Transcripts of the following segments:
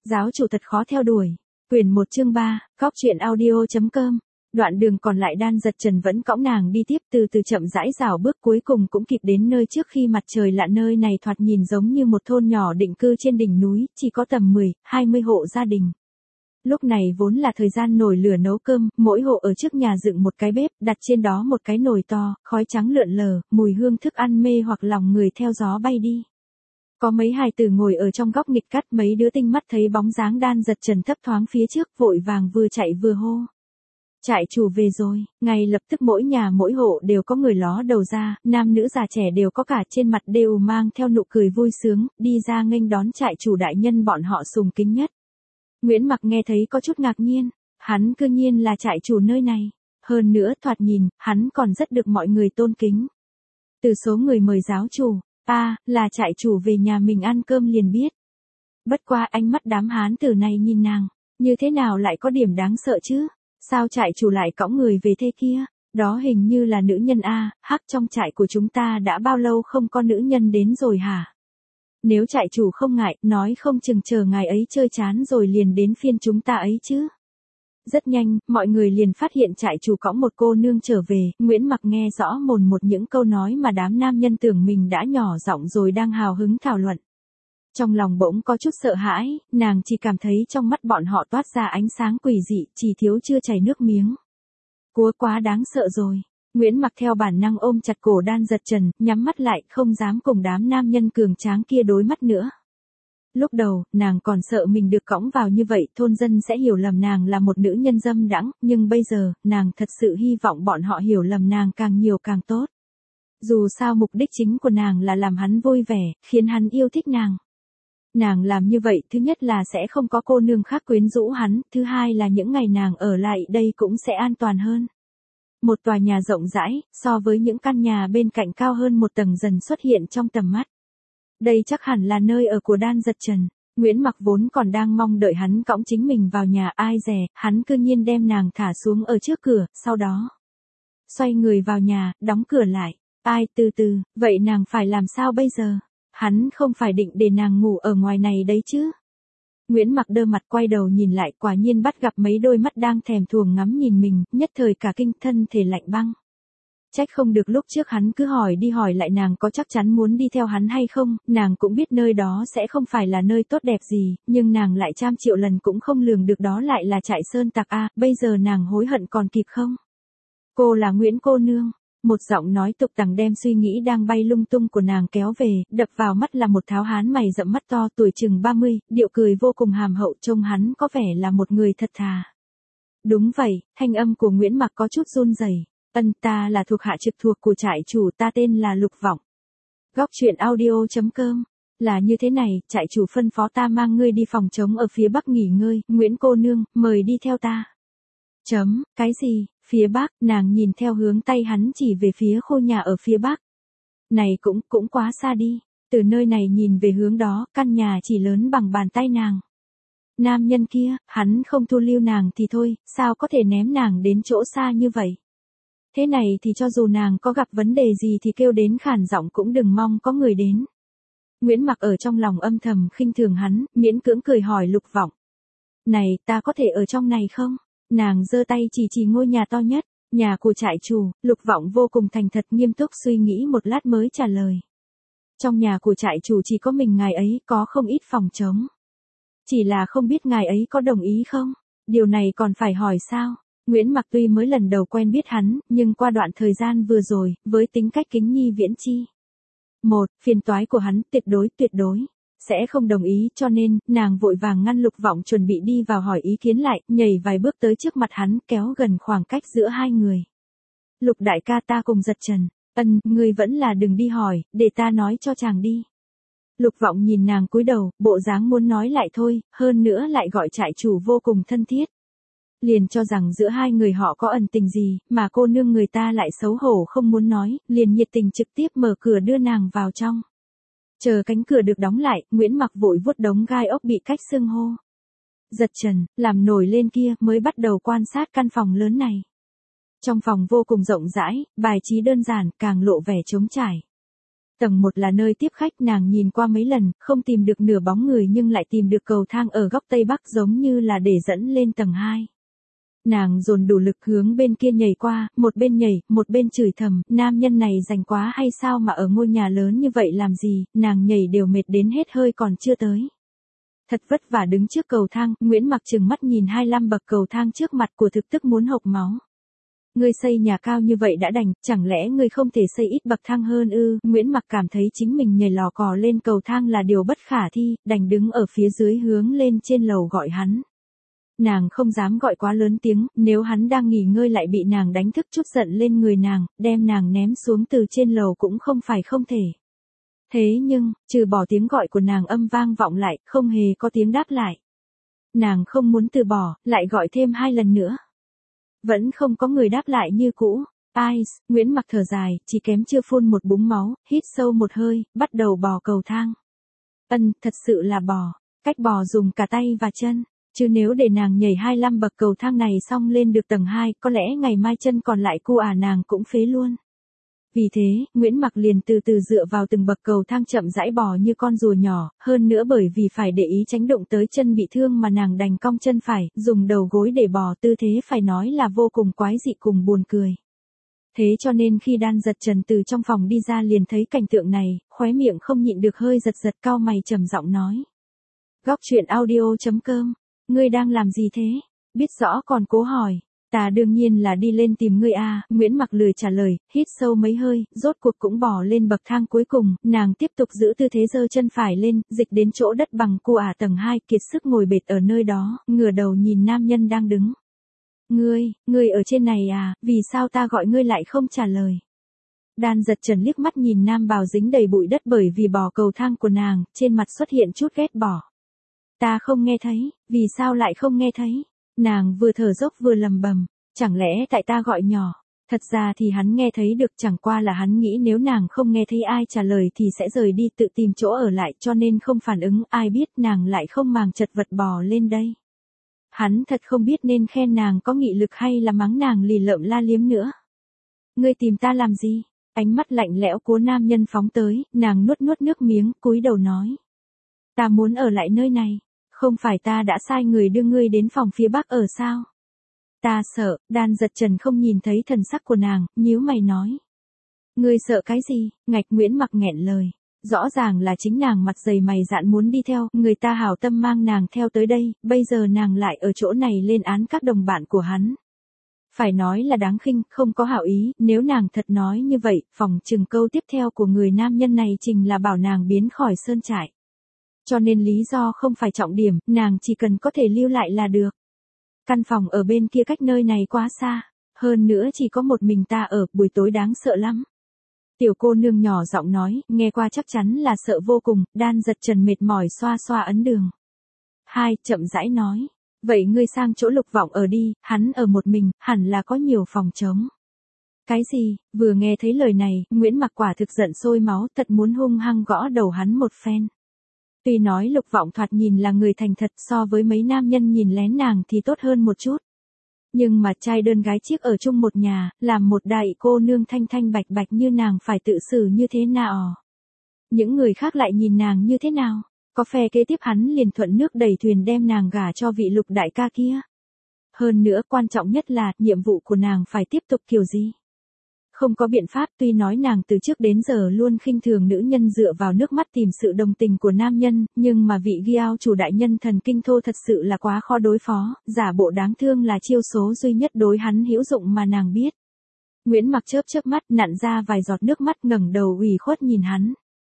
Giáo chủ thật khó theo đuổi. Quyển 1 chương 3, góc truyện audio.com. Đoạn đường còn lại Đan Dật Trần vẫn cõng nàng đi tiếp, từ từ chậm rãi rảo bước, cuối cùng cũng kịp đến nơi trước khi mặt trời lặn. Nơi này thoạt nhìn giống như một thôn nhỏ định cư trên đỉnh núi, chỉ có tầm 10-20 hộ gia đình. Lúc này vốn là thời gian nổi lửa nấu cơm, mỗi hộ ở trước nhà dựng một cái bếp, đặt trên đó một cái nồi to, khói trắng lượn lờ, mùi hương thức ăn mê hoặc lòng người theo gió bay đi. Có mấy hài tử ngồi ở trong góc nghịch cắt, mấy đứa tinh mắt thấy bóng dáng Đan Dật Trần thấp thoáng phía trước, vội vàng vừa chạy vừa hô. Trại chủ về rồi. Ngay lập tức mỗi nhà mỗi hộ đều có người ló đầu ra, nam nữ già trẻ đều có cả, trên mặt đều mang theo nụ cười vui sướng, đi ra nghênh đón trại chủ đại nhân bọn họ sùng kính nhất. Nguyễn Mặc nghe thấy có chút ngạc nhiên, hắn cư nhiên là trại chủ nơi này. Hơn nữa thoạt nhìn, hắn còn rất được mọi người tôn kính. Từ số người mời giáo chủ, là trại chủ về nhà mình ăn cơm liền biết. Bất qua ánh mắt đám hán tử này nhìn nàng, như thế nào lại có điểm đáng sợ chứ? Sao trại chủ lại cõng người về thế kia? Đó hình như là nữ nhân trong trại của chúng ta đã bao lâu không có nữ nhân đến rồi hả? Nếu trại chủ không ngại, nói không chừng chờ ngài ấy chơi chán rồi liền đến phiên chúng ta ấy chứ. Rất nhanh, mọi người liền phát hiện trại chủ cõng một cô nương trở về. Nguyễn Mặc nghe rõ mồn một những câu nói mà đám nam nhân tưởng mình đã nhỏ giọng rồi đang hào hứng thảo luận. Trong lòng bỗng có chút sợ hãi, nàng chỉ cảm thấy trong mắt bọn họ toát ra ánh sáng quỷ dị, chỉ thiếu chưa chảy nước miếng. Quá đáng sợ rồi. Nguyễn Mặc theo bản năng ôm chặt cổ Đan Dật Trần, nhắm mắt lại, không dám cùng đám nam nhân cường tráng kia đối mắt nữa. Lúc đầu, nàng còn sợ mình được cõng vào như vậy, thôn dân sẽ hiểu lầm nàng là một nữ nhân dâm đãng, nhưng bây giờ, nàng thật sự hy vọng bọn họ hiểu lầm nàng càng nhiều càng tốt. Dù sao mục đích chính của nàng là làm hắn vui vẻ, khiến hắn yêu thích nàng. Nàng làm như vậy, thứ nhất là sẽ không có cô nương khác quyến rũ hắn, thứ hai là những ngày nàng ở lại đây cũng sẽ an toàn hơn. Một tòa nhà rộng rãi, so với những căn nhà bên cạnh cao hơn một tầng dần xuất hiện trong tầm mắt. Đây chắc hẳn là nơi ở của Đan Dật Trần. Nguyễn Mặc vốn còn đang mong đợi hắn cõng chính mình vào nhà, ai dè, hắn cư nhiên đem nàng thả xuống ở trước cửa, sau đó xoay người vào nhà, đóng cửa lại. Từ từ, vậy nàng phải làm sao bây giờ? Hắn không phải định để nàng ngủ ở ngoài này đấy chứ? Nguyễn Mặc đơ mặt quay đầu nhìn lại, quả nhiên bắt gặp mấy đôi mắt đang thèm thuồng ngắm nhìn mình, nhất thời cả kinh, thân thể lạnh băng. Trách không được lúc trước hắn cứ hỏi đi hỏi lại nàng có chắc chắn muốn đi theo hắn hay không, nàng cũng biết nơi đó sẽ không phải là nơi tốt đẹp gì, nhưng nàng lại trăm triệu lần cũng không lường được đó lại là trại sơn tặc bây giờ nàng hối hận còn kịp không? Cô là Nguyễn cô nương. Một giọng nói tục tằng đem suy nghĩ đang bay lung tung của nàng kéo về, đập vào mắt là một tháo hán mày rậm mắt to, tuổi chừng 30, điệu cười vô cùng hàm hậu, trông hắn có vẻ là một người thật thà. Đúng vậy, thanh âm của Nguyễn Mặc có chút run rẩy. Ta là thuộc hạ trực thuộc của trại chủ, ta tên là Lục Vọng. Góc truyện audio.com. Là như thế này, trại chủ phân phó ta mang ngươi đi phòng trống ở phía bắc nghỉ ngơi, Nguyễn cô nương, mời đi theo ta. Cái gì? Phía bắc? Nàng nhìn theo hướng tay hắn chỉ về phía khu nhà ở phía bắc. Này cũng quá xa đi. Từ nơi này nhìn về hướng đó, căn nhà chỉ lớn bằng bàn tay nàng. Nam nhân kia, hắn không thu lưu nàng thì thôi, sao có thể ném nàng đến chỗ xa như vậy? Thế này thì cho dù nàng có gặp vấn đề gì thì kêu đến khản giọng cũng đừng mong có người đến. Nguyễn Mặc ở trong lòng âm thầm khinh thường hắn, miễn cưỡng cười hỏi Lục Vọng. Này, ta có thể ở trong này không? Nàng giơ tay chỉ ngôi nhà to nhất, nhà của trại chủ. Lục Vọng vô cùng thành thật nghiêm túc suy nghĩ một lát mới trả lời. Trong nhà của trại chủ chỉ có mình ngài ấy, có không ít phòng trống. Chỉ là không biết ngài ấy có đồng ý không? Điều này còn phải hỏi sao? Nguyễn Mặc tuy mới lần đầu quen biết hắn, nhưng qua đoạn thời gian vừa rồi, với tính cách kính nhi viễn chi. Phiền toái của hắn tuyệt đối sẽ không đồng ý, cho nên, nàng vội vàng ngăn Lục Vọng chuẩn bị đi vào hỏi ý kiến lại, nhảy vài bước tới trước mặt hắn, kéo gần khoảng cách giữa hai người. Lục đại ca, ta cùng Dật Trần. Ngươi vẫn là đừng đi hỏi, để ta nói cho chàng đi. Lục Vọng nhìn nàng cúi đầu, bộ dáng muốn nói lại thôi, hơn nữa lại gọi trại chủ vô cùng thân thiết. Liền cho rằng giữa hai người họ có ẩn tình gì, mà cô nương người ta lại xấu hổ không muốn nói, liền nhiệt tình trực tiếp mở cửa đưa nàng vào trong. Chờ cánh cửa được đóng lại, Nguyễn Mặc vội vuốt đống gai ốc bị cách xương hô. Dật Trần, làm nổi lên kia, mới bắt đầu quan sát căn phòng lớn này. Trong phòng vô cùng rộng rãi, bài trí đơn giản, càng lộ vẻ trống trải. Tầng 1 là nơi tiếp khách, nàng nhìn qua mấy lần, không tìm được nửa bóng người nhưng lại tìm được cầu thang ở góc tây bắc giống như là để dẫn lên tầng 2. Nàng dồn đủ lực hướng bên kia nhảy qua, một bên nhảy, một bên chửi thầm, nam nhân này rảnh quá hay sao mà ở ngôi nhà lớn như vậy làm gì, nàng nhảy đều mệt đến hết hơi còn chưa tới. Thật vất vả đứng trước cầu thang, Nguyễn Mặc trừng mắt nhìn 25 bậc cầu thang trước mặt của thực tức muốn hộc máu. Ngươi xây nhà cao như vậy đã đành, chẳng lẽ ngươi không thể xây ít bậc thang hơn ư? Nguyễn Mặc cảm thấy chính mình nhảy lò cò lên cầu thang là điều bất khả thi, đành đứng ở phía dưới hướng lên trên lầu gọi hắn. Nàng không dám gọi quá lớn tiếng, nếu hắn đang nghỉ ngơi lại bị nàng đánh thức chút giận lên người nàng, đem nàng ném xuống từ trên lầu cũng không phải không thể. Thế nhưng, trừ bỏ tiếng gọi của nàng âm vang vọng lại, không hề có tiếng đáp lại. Nàng không muốn từ bỏ, lại gọi thêm 2 lần nữa. Vẫn không có người đáp lại như cũ. Ai, Nguyễn Mặc thở dài, chỉ kém chưa phun một búng máu, hít sâu một hơi, bắt đầu bò cầu thang. Thật sự là bò, cách bò dùng cả tay và chân. Chứ nếu để nàng nhảy 25 bậc cầu thang này xong lên được tầng 2, có lẽ ngày mai chân còn lại cu nàng cũng phế luôn. Vì thế, Nguyễn Mặc liền từ từ dựa vào từng bậc cầu thang chậm rãi bò như con rùa nhỏ, hơn nữa bởi vì phải để ý tránh đụng tới chân bị thương mà nàng đành cong chân phải, dùng đầu gối để bò, tư thế phải nói là vô cùng quái dị cùng buồn cười. Thế cho nên khi Đan Giật Trần từ trong phòng đi ra liền thấy cảnh tượng này, khóe miệng không nhịn được hơi giật giật, cau mày trầm giọng nói. Góc truyện audio.com, ngươi đang làm gì thế? Biết rõ còn cố hỏi. Ta đương nhiên là đi lên tìm ngươi a. Nguyễn Mặc lười trả lời, hít sâu mấy hơi, rốt cuộc cũng bò lên bậc thang cuối cùng, nàng tiếp tục giữ tư thế giơ chân phải lên, dịch đến chỗ đất bằng cu tầng 2, kiệt sức ngồi bệt ở nơi đó, ngửa đầu nhìn nam nhân đang đứng. Ngươi ở trên này à, vì sao ta gọi ngươi lại không trả lời? Đan Giật Trần liếc mắt nhìn nam bào dính đầy bụi đất bởi vì bò cầu thang của nàng, trên mặt xuất hiện chút ghét bỏ. Ta không nghe thấy, vì sao lại không nghe thấy? Nàng vừa thở dốc vừa lầm bầm, chẳng lẽ tại ta gọi nhỏ? Thật ra thì hắn nghe thấy được, chẳng qua là hắn nghĩ nếu nàng không nghe thấy ai trả lời thì sẽ rời đi tự tìm chỗ ở lại cho nên không phản ứng, ai biết nàng lại không màng chật vật bò lên đây. Hắn thật không biết nên khen nàng có nghị lực hay là mắng nàng lì lợm la liếm nữa. Ngươi tìm ta làm gì? Ánh mắt lạnh lẽo của nam nhân phóng tới, nàng nuốt nước miếng, cúi đầu nói. Ta muốn ở lại nơi này. Không phải ta đã sai người đưa ngươi đến phòng phía bắc ở sao? Ta sợ. Đan Giật Trần không nhìn thấy thần sắc của nàng, nhíu mày nói. Ngươi sợ cái gì? Ngạch Nguyễn Mặc nghẹn lời. Rõ ràng là chính nàng mặt dày mày dạn muốn đi theo, người ta hảo tâm mang nàng theo tới đây, bây giờ nàng lại ở chỗ này lên án các đồng bạn của hắn. Phải nói là đáng khinh, không có hảo ý, nếu nàng thật nói như vậy, phòng chừng câu tiếp theo của người nam nhân này chính là bảo nàng biến khỏi sơn trại. Cho nên lý do không phải trọng điểm, nàng chỉ cần có thể lưu lại là được. Căn phòng ở bên kia cách nơi này quá xa, hơn nữa chỉ có một mình ta ở, buổi tối đáng sợ lắm. Tiểu cô nương nhỏ giọng nói, nghe qua chắc chắn là sợ vô cùng. Đan Giật Trần mệt mỏi xoa xoa ấn đường. Chậm rãi nói, vậy ngươi sang chỗ Lục Vọng ở đi, hắn ở một mình, hẳn là có nhiều phòng trống. Cái gì? Vừa nghe thấy lời này, Nguyễn Mặc quả thực giận sôi máu, thật muốn hung hăng gõ đầu hắn một phen. Tuy nói Lục Vọng thoạt nhìn là người thành thật, so với mấy nam nhân nhìn lén nàng thì tốt hơn một chút. Nhưng mà trai đơn gái chiếc ở chung một nhà, làm một đại cô nương thanh thanh bạch bạch như nàng phải tự xử như thế nào? Những người khác lại nhìn nàng như thế nào? Có phe kế tiếp hắn liền thuận nước đẩy thuyền đem nàng gả cho vị Lục đại ca kia. Hơn nữa quan trọng nhất là, nhiệm vụ của nàng phải tiếp tục kiểu gì? Không có biện pháp, tuy nói nàng từ trước đến giờ luôn khinh thường nữ nhân dựa vào nước mắt tìm sự đồng tình của nam nhân, nhưng mà vị Giao chủ đại nhân thần kinh thô thật sự là quá khó đối phó, giả bộ đáng thương là chiêu số duy nhất đối hắn hữu dụng mà nàng biết. Nguyễn Mặc chớp mắt, nặn ra vài giọt nước mắt, ngẩng đầu ủy khuất nhìn hắn.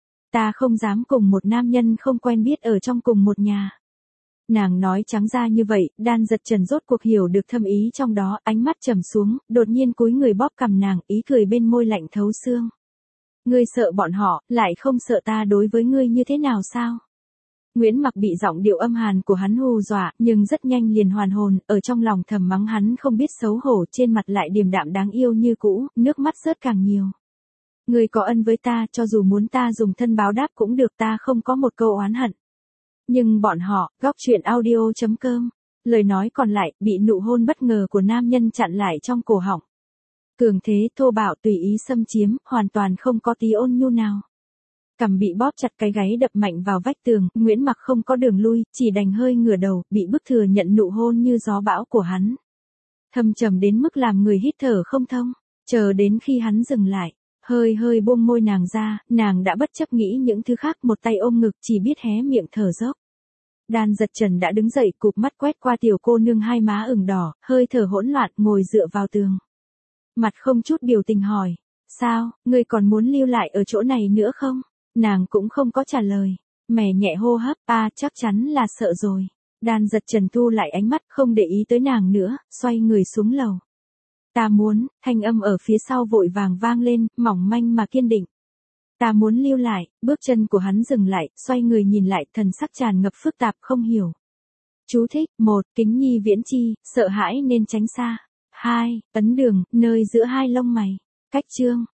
Ta không dám cùng một nam nhân không quen biết ở trong cùng một nhà. Nàng nói trắng ra như vậy, Đan Giật Trần rốt cuộc hiểu được thâm ý trong đó, ánh mắt trầm xuống, đột nhiên cúi người bóp cằm nàng, ý cười bên môi lạnh thấu xương. Ngươi sợ bọn họ, lại không sợ ta đối với ngươi như thế nào sao? Nguyễn Mặc bị giọng điệu âm hàn của hắn hù dọa, nhưng rất nhanh liền hoàn hồn, ở trong lòng thầm mắng hắn không biết xấu hổ, trên mặt lại điềm đạm đáng yêu như cũ, nước mắt rớt càng nhiều. Ngươi có ân với ta, cho dù muốn ta dùng thân báo đáp cũng được, ta không có một câu oán hận. Nhưng bọn họ, góc truyện audio.com, lời nói còn lại, bị nụ hôn bất ngờ của nam nhân chặn lại trong cổ họng. Cường thế, thô bạo, tùy ý xâm chiếm, hoàn toàn không có tí ôn nhu nào. Cằm bị bóp chặt cái gáy đập mạnh vào vách tường, Nguyễn Mặc không có đường lui, chỉ đành hơi ngửa đầu, bị bức thừa nhận nụ hôn như gió bão của hắn. Thâm trầm đến mức làm người hít thở không thông, chờ đến khi hắn dừng lại, hơi hơi buông môi nàng ra, nàng đã bất chấp nghĩ những thứ khác, một tay ôm ngực chỉ biết hé miệng thở dốc. Đan Dật Trần đã đứng dậy, cụp mắt quét qua tiểu cô nương hai má ửng đỏ, hơi thở hỗn loạn, ngồi dựa vào tường. Mặt không chút biểu tình hỏi, sao, ngươi còn muốn lưu lại ở chỗ này nữa không? Nàng cũng không có trả lời, mẻ nhẹ hô hấp, chắc chắn là sợ rồi. Đan Dật Trần thu lại ánh mắt, không để ý tới nàng nữa, xoay người xuống lầu. Ta muốn, thanh âm ở phía sau vội vàng vang lên, mỏng manh mà kiên định. Ta muốn lưu lại, bước chân của hắn dừng lại, xoay người nhìn lại, thần sắc tràn ngập phức tạp không hiểu. Chú thích, 1. Kính nhi viễn chi, sợ hãi nên tránh xa. 2. Ấn đường, nơi giữa hai lông mày. Cách chương.